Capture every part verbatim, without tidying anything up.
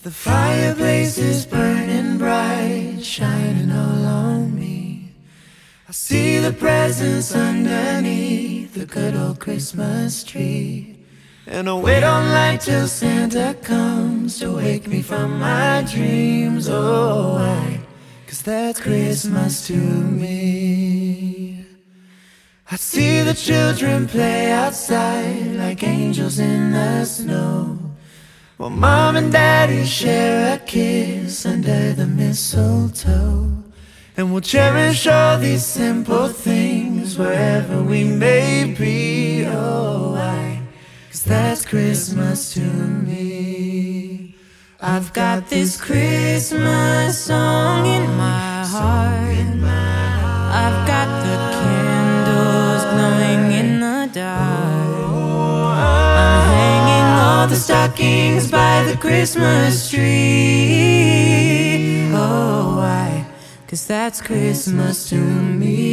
The fireplace is burning bright, shining all on me. I see the presents underneath the good old Christmas tree. And I wait all night till Santa comes to wake me from my dreams. Oh, why? 'Cause that's Christmas to me. I see the children play outside like angels in the snow, while Mom and Daddy share a kiss under the mistletoe. And we'll cherish all these simple things wherever we may be. Oh, why? 'Cause that's Christmas to me. I've got this Christmas song in my heart. I've got the candles glowing in the dark. I'm hanging all the stockings by the Christmas tree. Oh, why? 'Cause that's Christmas to me.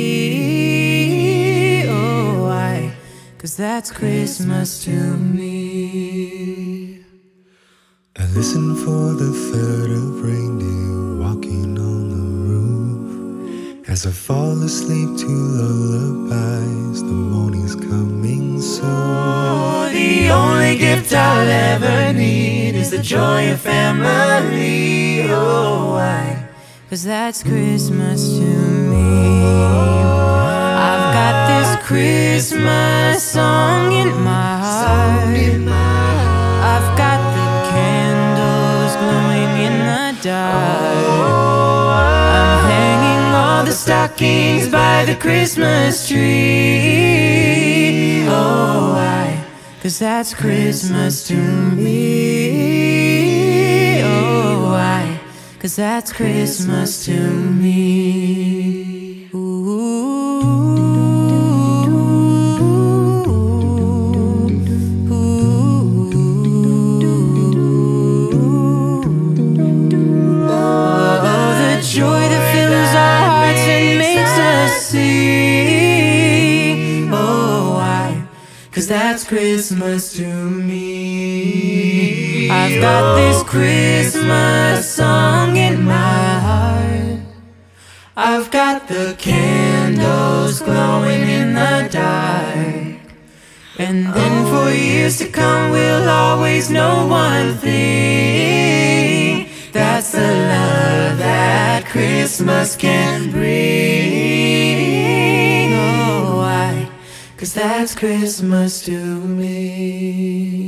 Oh, why? 'Cause that's Christmas to me. I listen for the third of reindeer walking on the roof. As I fall asleep to lullabies, the morning's coming soon. Oh, the only gift I'll ever need is the joy of family. Oh, why? 'Cause that's Christmas to me. I've got this Christmas song in my heart. I've got the candles glowing in the dark. I'm hanging all the stockings by the Christmas tree. Oh, why? 'Cause that's Christmas to me. Oh, why? 'Cause that's Christmas to me. Ooh. Joy that fills our hearts and makes us sing. Oh, why? 'Cause that's Christmas to me. I've got this Christmas song in my heart. I've got the candles glowing in the dark. And then for years to come we'll always know one thing. That's the love that Christmas can bring. Oh, why? 'Cause that's Christmas to me.